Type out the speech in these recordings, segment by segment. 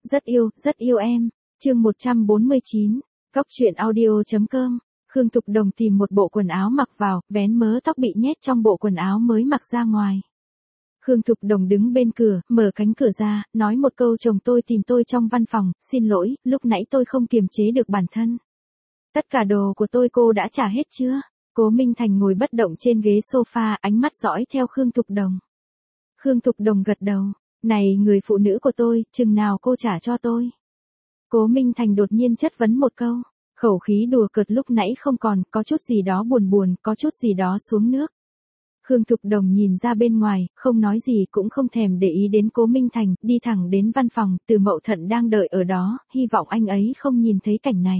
Rất yêu em. Chương 149. Cóc truyện audio.com. Khương Thục Đồng tìm một bộ quần áo mặc vào, vén mớ tóc bị nhét trong bộ quần áo mới mặc ra ngoài. Khương Thục Đồng đứng bên cửa, mở cánh cửa ra, nói một câu chồng tôi tìm tôi trong văn phòng, xin lỗi, lúc nãy tôi không kiềm chế được bản thân. Tất cả đồ của tôi cô đã trả hết chưa? Cố Minh Thành ngồi bất động trên ghế sofa, ánh mắt dõi theo Khương Thục Đồng. Khương Thục Đồng gật đầu. Này người phụ nữ của tôi, chừng nào cô trả cho tôi? Cố Minh Thành đột nhiên chất vấn một câu. Khẩu khí đùa cợt lúc nãy không còn, có chút gì đó buồn, có chút gì đó xuống nước. Khương Thục Đồng nhìn ra bên ngoài, không nói gì cũng không thèm để ý đến Cố Minh Thành, đi thẳng đến văn phòng, Từ Mậu Thận đang đợi ở đó, hy vọng anh ấy không nhìn thấy cảnh này.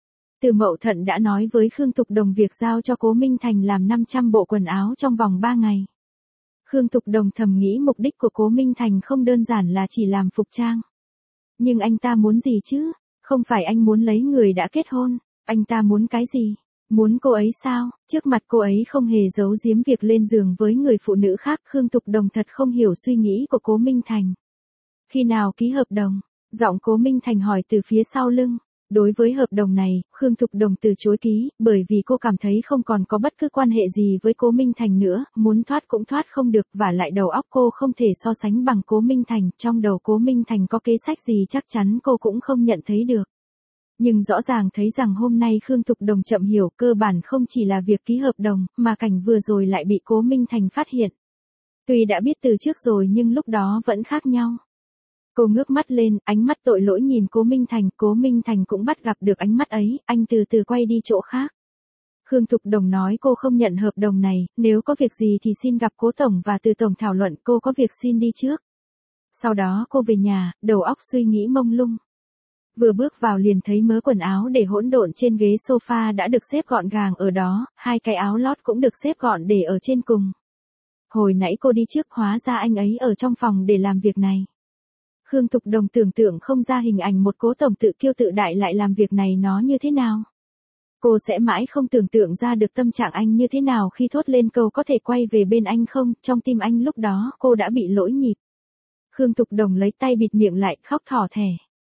Từ Mậu Thận đã nói với Khương Thục Đồng việc giao cho Cố Minh Thành làm 500 bộ quần áo trong vòng 3 ngày. Khương Thục Đồng thầm nghĩ mục đích của Cố Minh Thành không đơn giản là chỉ làm phục trang. Nhưng anh ta muốn gì chứ? Không phải anh muốn lấy người đã kết hôn, anh ta muốn cái gì? Muốn cô ấy sao? Trước mặt cô ấy không hề giấu giếm việc lên giường với người phụ nữ khác, Khương Thục Đồng thật không hiểu suy nghĩ của Cố Minh Thành. Khi nào ký hợp đồng? Giọng Cố Minh Thành hỏi từ phía sau lưng. Đối với hợp đồng này, Khương Thục Đồng từ chối ký, bởi vì cô cảm thấy không còn có bất cứ quan hệ gì với Cố Minh Thành nữa, muốn thoát cũng thoát không được, và lại đầu óc cô không thể so sánh bằng Cố Minh Thành, trong đầu Cố Minh Thành có kế sách gì chắc chắn cô cũng không nhận thấy được. Nhưng rõ ràng thấy rằng hôm nay Khương Thục Đồng chậm hiểu, cơ bản không chỉ là việc ký hợp đồng, mà cảnh vừa rồi lại bị Cố Minh Thành phát hiện. Tuy đã biết từ trước rồi nhưng lúc đó vẫn khác nhau. Cô ngước mắt lên, ánh mắt tội lỗi nhìn Cố Minh Thành cũng bắt gặp được ánh mắt ấy, anh từ từ quay đi chỗ khác. Khương Thục Đồng nói cô không nhận hợp đồng này, nếu có việc gì thì xin gặp Cố Tổng và Từ Tổng thảo luận, cô có việc xin đi trước. Sau đó cô về nhà, đầu óc suy nghĩ mông lung. Vừa bước vào liền thấy mớ quần áo để hỗn độn trên ghế sofa đã được xếp gọn gàng ở đó, hai cái áo lót cũng được xếp gọn để ở trên cùng. Hồi nãy cô đi trước, hóa ra anh ấy ở trong phòng để làm việc này. Khương Thục Đồng tưởng tượng không ra hình ảnh một Cố Tổng tự kiêu tự đại lại làm việc này nó như thế nào. Cô sẽ mãi không tưởng tượng ra được tâm trạng anh như thế nào khi thốt lên câu có thể quay về bên anh không, trong tim anh lúc đó cô đã bị lỗi nhịp. Khương Thục Đồng lấy tay bịt miệng lại, khóc thỏ thẻ.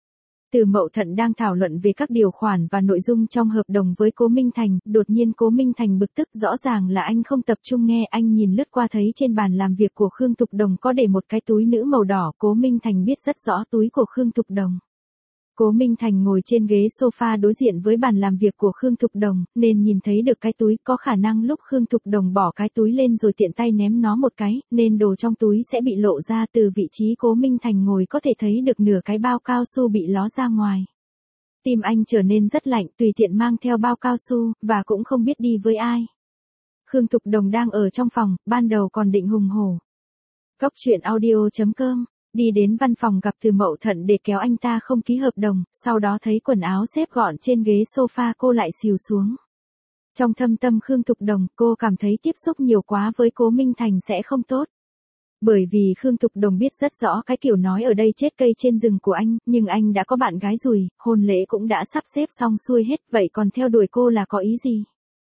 Từ Mậu Thận đang thảo luận về các điều khoản và nội dung trong hợp đồng với Cố Minh Thành, đột nhiên Cố Minh Thành bực tức, rõ ràng là anh không tập trung nghe, anh nhìn lướt qua thấy trên bàn làm việc của Khương Thục Đồng có để một cái túi nữ màu đỏ, Cố Minh Thành biết rất rõ túi của Khương Thục Đồng. Cố Minh Thành ngồi trên ghế sofa đối diện với bàn làm việc của Khương Thục Đồng, nên nhìn thấy được cái túi, có khả năng lúc Khương Thục Đồng bỏ cái túi lên rồi tiện tay ném nó một cái, nên đồ trong túi sẽ bị lộ ra, từ vị trí Cố Minh Thành ngồi có thể thấy được nửa cái bao cao su bị ló ra ngoài. Tim anh trở nên rất lạnh, tùy tiện mang theo bao cao su, và cũng không biết đi với ai. Khương Thục Đồng đang ở trong phòng, ban đầu còn định hùng hổ. Cóc truyện audio.com. Đi đến văn phòng gặp Từ Mậu Thận để kéo anh ta không ký hợp đồng, sau đó thấy quần áo xếp gọn trên ghế sofa cô lại xìu xuống. Trong thâm tâm Khương Thục Đồng, cô cảm thấy tiếp xúc nhiều quá với Cố Minh Thành sẽ không tốt. Bởi vì Khương Thục Đồng biết rất rõ cái kiểu nói ở đây chết cây trên rừng của anh, nhưng anh đã có bạn gái rồi, hôn lễ cũng đã sắp xếp xong xuôi hết, vậy còn theo đuổi cô là có ý gì?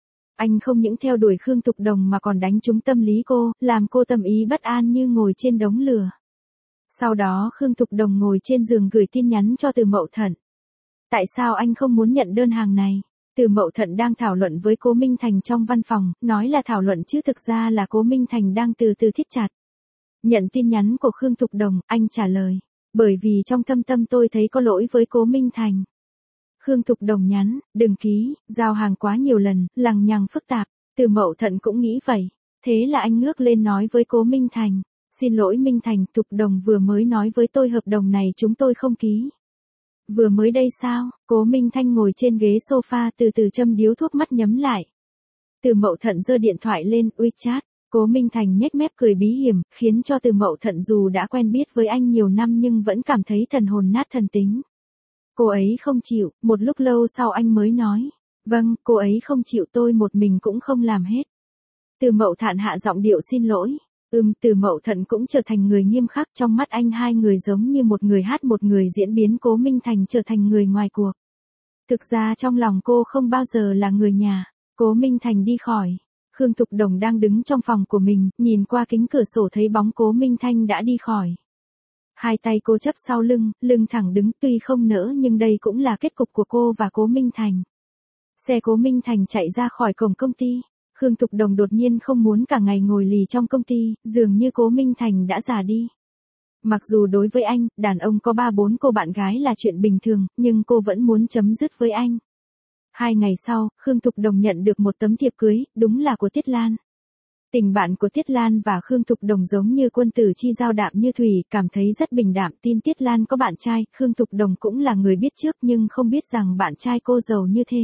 Anh không những theo đuổi Khương Thục Đồng mà còn đánh trúng tâm lý cô, làm cô tâm ý bất an như ngồi trên đống lửa. Sau đó Khương Thục Đồng ngồi trên giường gửi tin nhắn cho Từ Mậu Thận. Tại sao anh không muốn nhận đơn hàng này? Từ Mậu Thận đang thảo luận với Cố Minh Thành trong văn phòng, nói là thảo luận chứ thực ra là Cố Minh Thành đang từ từ thít chặt. Nhận tin nhắn của Khương Thục Đồng, anh trả lời. Bởi vì trong thâm tâm tôi thấy có lỗi với Cố Minh Thành. Khương Thục Đồng nhắn, đừng ký, giao hàng quá nhiều lần, lằng nhằng phức tạp. Từ Mậu Thận cũng nghĩ vậy. Thế là anh ngước lên nói với Cố Minh Thành. Xin lỗi Minh Thành, Thục Đồng vừa mới nói với tôi hợp đồng này chúng tôi không ký. Vừa mới đây sao? Cố Minh Thanh ngồi trên ghế sofa từ từ châm điếu thuốc, mắt nhắm lại. Từ Mậu Thận giơ điện thoại lên, WeChat. Cố Minh Thành nhếch mép cười bí hiểm, khiến cho Từ Mậu Thận dù đã quen biết với anh nhiều năm nhưng vẫn cảm thấy thần hồn nát thần tính. Cô ấy không chịu, một lúc lâu sau anh mới nói. Vâng, cô ấy không chịu, tôi một mình cũng không làm hết. Từ Mậu Thận hạ giọng điệu xin lỗi. Từ Mậu Thận cũng trở thành người nghiêm khắc, trong mắt anh hai người giống như một người hát một người diễn, biến Cố Minh Thành trở thành người ngoài cuộc. Thực ra trong lòng cô không bao giờ là người nhà. Cố Minh Thành đi khỏi. Khương Thục Đồng đang đứng trong phòng của mình, nhìn qua kính cửa sổ thấy bóng Cố Minh Thanh đã đi khỏi. Hai tay cô chấp sau lưng, lưng thẳng đứng, tuy không nỡ nhưng đây cũng là kết cục của cô và Cố Minh Thành. Xe Cố Minh Thành chạy ra khỏi cổng công ty. Khương Thục Đồng đột nhiên không muốn cả ngày ngồi lì trong công ty, dường như Cố Minh Thành đã già đi. Mặc dù đối với anh, đàn ông có 3-4 cô bạn gái là chuyện bình thường, nhưng cô vẫn muốn chấm dứt với anh. 2 ngày sau, Khương Thục Đồng nhận được một tấm thiệp cưới, đúng là của Tiết Lan. Tình bạn của Tiết Lan và Khương Thục Đồng giống như quân tử chi giao đạm như thủy, cảm thấy rất bình đạm. Tin Tiết Lan có bạn trai, Khương Thục Đồng cũng là người biết trước nhưng không biết rằng bạn trai cô giàu như thế.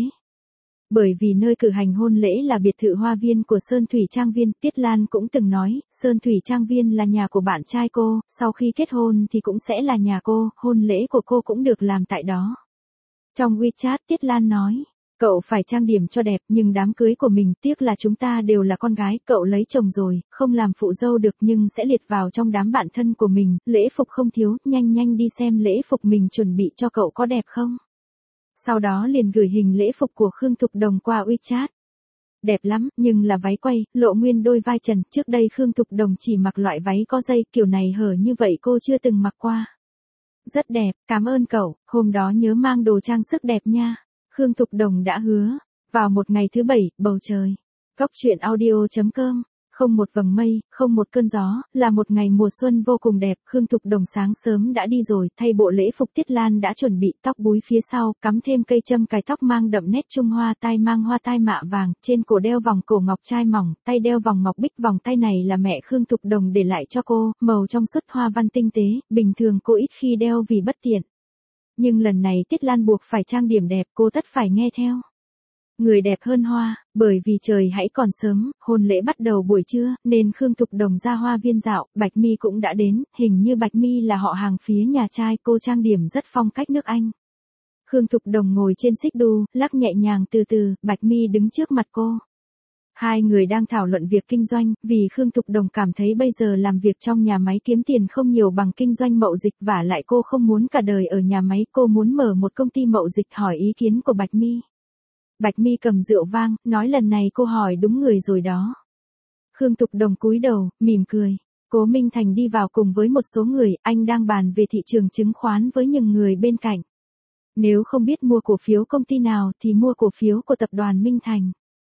Bởi vì nơi cử hành hôn lễ là biệt thự hoa viên của Sơn Thủy Trang Viên, Tiết Lan cũng từng nói, Sơn Thủy Trang Viên là nhà của bạn trai cô, sau khi kết hôn thì cũng sẽ là nhà cô, hôn lễ của cô cũng được làm tại đó. Trong WeChat Tiết Lan nói, cậu phải trang điểm cho đẹp nhưng đám cưới của mình tiếc là chúng ta đều là con gái, cậu lấy chồng rồi, không làm phụ dâu được nhưng sẽ liệt vào trong đám bạn thân của mình, lễ phục không thiếu, nhanh nhanh đi xem lễ phục mình chuẩn bị cho cậu có đẹp không. Sau đó liền gửi hình lễ phục của Khương Thục Đồng qua WeChat. Đẹp lắm, nhưng là váy quay, lộ nguyên đôi vai trần, trước đây Khương Thục Đồng chỉ mặc loại váy có dây, kiểu này hở như vậy cô chưa từng mặc qua. Rất đẹp, cảm ơn cậu, hôm đó nhớ mang đồ trang sức đẹp nha. Khương Thục Đồng đã hứa. Vào một ngày thứ 7, bầu trời. Góc truyện audio.com. Không một vầng mây, không một cơn gió, là một ngày mùa xuân vô cùng đẹp. Khương Thục Đồng sáng sớm đã đi rồi, thay bộ lễ phục Tiết Lan đã chuẩn bị, tóc búi phía sau, cắm thêm cây châm cài tóc mang đậm nét Trung Hoa, tai mang hoa tai mạ vàng, trên cổ đeo vòng cổ ngọc trai mỏng, tay đeo vòng ngọc bích. Vòng tay này là mẹ Khương Thục Đồng để lại cho cô, màu trong suốt hoa văn tinh tế, bình thường cô ít khi đeo vì bất tiện. Nhưng lần này Tiết Lan buộc phải trang điểm đẹp, cô tất phải nghe theo. Người đẹp hơn hoa, bởi vì trời hãy còn sớm, hôn lễ bắt đầu buổi trưa, nên Khương Thục Đồng ra hoa viên dạo, Bạch Mi cũng đã đến, hình như Bạch Mi là họ hàng phía nhà trai, cô trang điểm rất phong cách nước Anh. Khương Thục Đồng ngồi trên xích đu, lắc nhẹ nhàng từ từ, Bạch Mi đứng trước mặt cô. Hai người đang thảo luận việc kinh doanh, vì Khương Thục Đồng cảm thấy bây giờ làm việc trong nhà máy kiếm tiền không nhiều bằng kinh doanh mậu dịch, vả lại cô không muốn cả đời ở nhà máy, cô muốn mở một công ty mậu dịch. Hỏi ý kiến của Bạch Mi. Bạch Mi cầm rượu vang, nói lần này cô hỏi đúng người rồi đó. Khương Thục Đồng cúi đầu, mỉm cười. Cố Minh Thành đi vào cùng với một số người, anh đang bàn về thị trường chứng khoán với những người bên cạnh. Nếu không biết mua cổ phiếu công ty nào thì mua cổ phiếu của tập đoàn Minh Thành.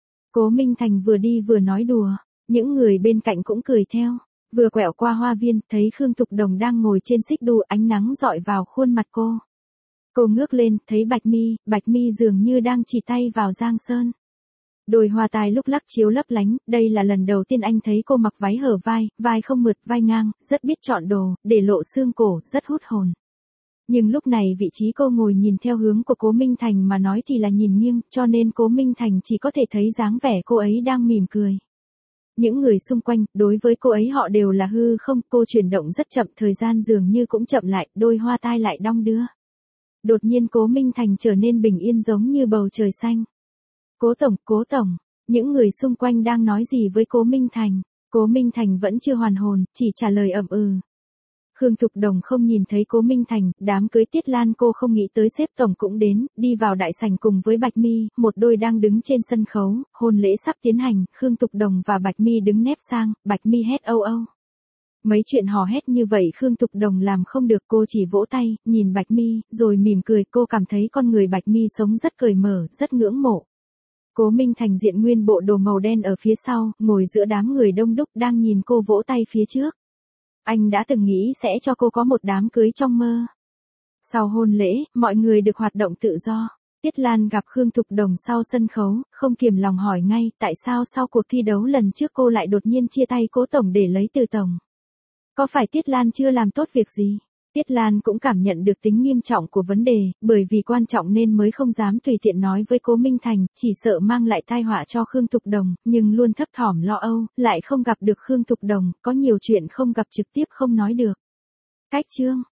Cố Minh Thành vừa đi vừa nói đùa, những người bên cạnh cũng cười theo. Vừa quẹo qua hoa viên, thấy Khương Thục Đồng đang ngồi trên xích đu, ánh nắng rọi vào khuôn mặt cô. Cô ngước lên, thấy Bạch Mi dường như đang chỉ tay vào Giang Sơn. Đôi hoa tai lúc lắc chiếu lấp lánh, đây là lần đầu tiên anh thấy cô mặc váy hở vai, vai không mượt, vai ngang, rất biết chọn đồ, để lộ xương cổ, rất hút hồn. Nhưng lúc này vị trí cô ngồi nhìn theo hướng của Cố Minh Thành mà nói thì là nhìn nghiêng, cho nên Cố Minh Thành chỉ có thể thấy dáng vẻ cô ấy đang mỉm cười. Những người xung quanh, đối với cô ấy họ đều là hư không, cô chuyển động rất chậm, thời gian dường như cũng chậm lại, đôi hoa tai lại đong đưa. Đột nhiên Cố Minh Thành trở nên bình yên giống như bầu trời xanh. Cố tổng, những người xung quanh đang nói gì với Cố Minh Thành? Cố Minh Thành vẫn chưa hoàn hồn, chỉ trả lời ậm ừ. Khương Thục Đồng không nhìn thấy Cố Minh Thành, đám cưới Tiết Lan cô không nghĩ tới sếp tổng cũng đến, đi vào đại sảnh cùng với Bạch Mi, một đôi đang đứng trên sân khấu, hôn lễ sắp tiến hành, Khương Thục Đồng và Bạch Mi đứng nép sang, Bạch Mi hét âu âu. Mấy chuyện hò hét như vậy Khương Thục Đồng làm không được, cô chỉ vỗ tay, nhìn Bạch Mi, rồi mỉm cười, cô cảm thấy con người Bạch Mi sống rất cởi mở, rất ngưỡng mộ. Cố Minh Thành diện nguyên bộ đồ màu đen ở phía sau, ngồi giữa đám người đông đúc đang nhìn cô vỗ tay phía trước. Anh đã từng nghĩ sẽ cho cô có một đám cưới trong mơ. Sau hôn lễ, mọi người được hoạt động tự do. Tiết Lan gặp Khương Thục Đồng sau sân khấu, không kiềm lòng hỏi ngay, tại sao sau cuộc thi đấu lần trước cô lại đột nhiên chia tay Cố tổng để lấy Từ tổng? Có phải Tiết Lan chưa làm tốt việc gì? Tiết Lan cũng cảm nhận được tính nghiêm trọng của vấn đề, bởi vì quan trọng nên mới không dám tùy tiện nói với Cố Minh Thành, chỉ sợ mang lại tai họa cho Khương Thục Đồng, nhưng luôn thấp thỏm lo âu, lại không gặp được Khương Thục Đồng, có nhiều chuyện không gặp trực tiếp không nói được. Cách chương